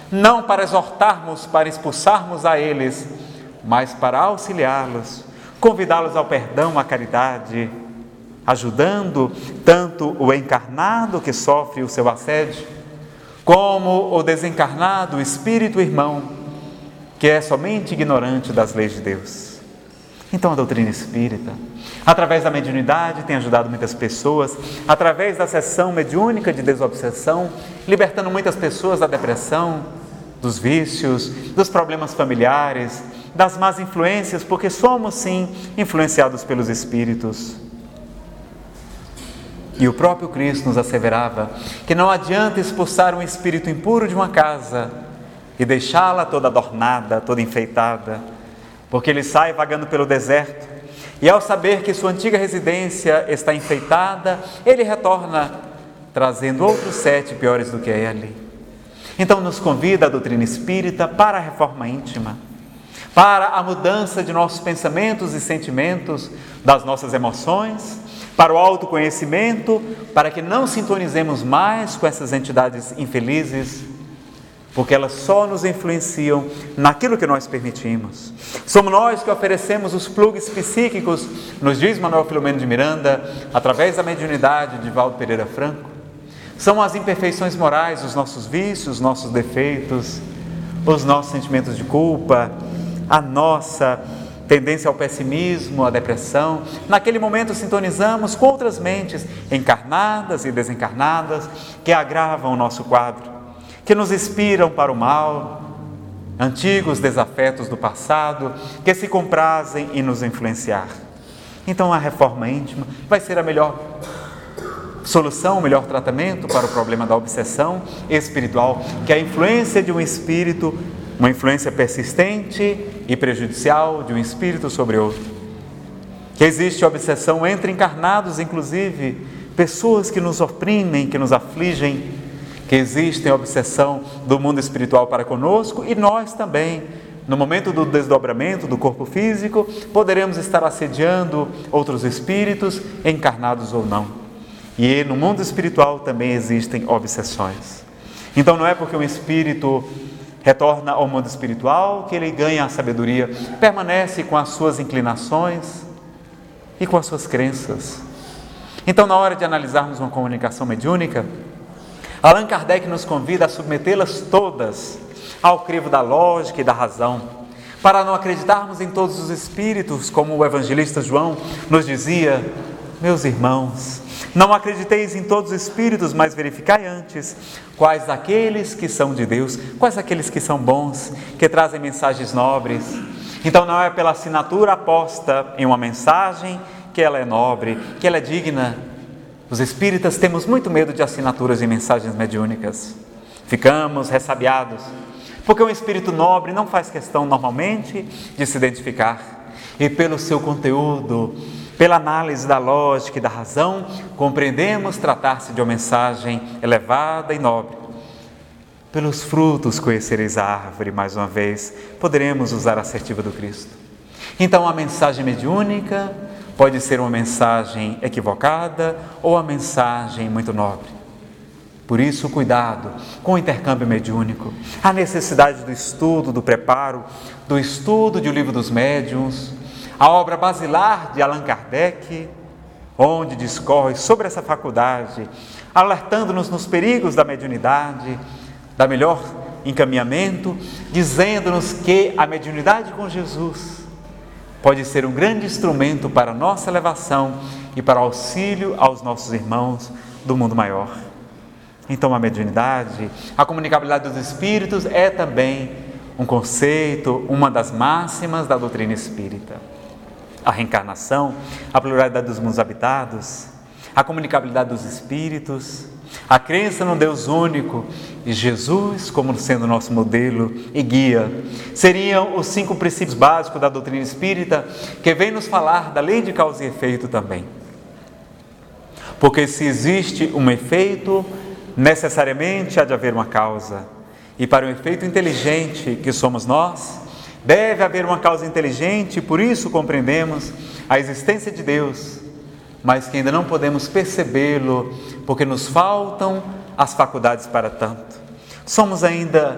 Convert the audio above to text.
não para exortarmos, para expulsarmos a eles, mas para auxiliá-los, convidá-los ao perdão, à caridade, ajudando tanto o encarnado que sofre o seu assédio, como o desencarnado, o espírito irmão, que é somente ignorante das leis de Deus. Então a doutrina espírita, através da mediunidade, tem ajudado muitas pessoas, através da sessão mediúnica de desobsessão, libertando muitas pessoas da depressão, dos vícios, dos problemas familiares, das más influências, porque somos sim influenciados pelos espíritos. E o próprio Cristo nos asseverava que não adianta expulsar um espírito impuro de uma casa e deixá-la toda adornada, toda enfeitada, porque ele sai vagando pelo deserto e ao saber que sua antiga residência está enfeitada, ele retorna trazendo outros 7 piores do que ele. Então nos convida a doutrina espírita para a reforma íntima, para a mudança de nossos pensamentos e sentimentos, das nossas emoções, para o autoconhecimento, para que não sintonizemos mais com essas entidades infelizes, porque elas só nos influenciam naquilo que nós permitimos. Somos nós que oferecemos os plugs psíquicos, nos diz Manuel Filomeno de Miranda, através da mediunidade de Valdo Pereira Franco. São as imperfeições morais, os nossos vícios, os nossos defeitos, os nossos sentimentos de culpa, a nossa tendência ao pessimismo, à depressão. Naquele momento sintonizamos com outras mentes encarnadas e desencarnadas que agravam o nosso quadro, que nos inspiram para o mal, antigos desafetos do passado, que se comprazem em nos influenciar. Então a reforma íntima vai ser a melhor solução, o melhor tratamento para o problema da obsessão espiritual, que é a influência de um espírito, uma influência persistente e prejudicial de um espírito sobre outro. Que existe obsessão entre encarnados, inclusive, pessoas que nos oprimem, que nos afligem, que existe a obsessão do mundo espiritual para conosco e nós também, no momento do desdobramento do corpo físico, poderemos estar assediando outros espíritos, encarnados ou não. E no mundo espiritual também existem obsessões. Então não é porque um espírito retorna ao mundo espiritual que ele ganha a sabedoria, permanece com as suas inclinações e com as suas crenças. Então, na hora de analisarmos uma comunicação mediúnica, Allan Kardec nos convida a submetê-las todas ao crivo da lógica e da razão, para não acreditarmos em todos os espíritos, como o evangelista João nos dizia: meus irmãos, não acrediteis em todos os espíritos, mas verificai antes quais aqueles que são de Deus, quais aqueles que são bons, que trazem mensagens nobres. Então não é pela assinatura aposta em uma mensagem que ela é nobre, que ela é digna. Os espíritas temos muito medo de assinaturas de mensagens mediúnicas. Ficamos ressabiados, porque um espírito nobre não faz questão normalmente de se identificar. E pelo seu conteúdo, pela análise da lógica e da razão, compreendemos tratar-se de uma mensagem elevada e nobre. Pelos frutos conhecereis a árvore, mais uma vez, poderemos usar a assertiva do Cristo. Então a mensagem mediúnica pode ser uma mensagem equivocada ou uma mensagem muito nobre. Por isso, cuidado com o intercâmbio mediúnico, a necessidade do estudo, do preparo, do estudo de O Livro dos Médiuns, a obra basilar de Allan Kardec, onde discorre sobre essa faculdade, alertando-nos nos perigos da mediunidade, da melhor encaminhamento, dizendo-nos que a mediunidade com Jesus pode ser um grande instrumento para a nossa elevação e para o auxílio aos nossos irmãos do mundo maior. Então a mediunidade, a comunicabilidade dos espíritos é também um conceito, uma das máximas da doutrina espírita. A reencarnação, a pluralidade dos mundos habitados, a comunicabilidade dos espíritos, a crença no Deus único e Jesus como sendo nosso modelo e guia, seriam os 5 princípios básicos da doutrina espírita, que vem nos falar da lei de causa e efeito também. Porque se existe um efeito, necessariamente há de haver uma causa. E para um efeito inteligente que somos nós, deve haver uma causa inteligente, por isso compreendemos a existência de Deus, mas que ainda não podemos percebê-lo, porque nos faltam as faculdades para tanto. Somos ainda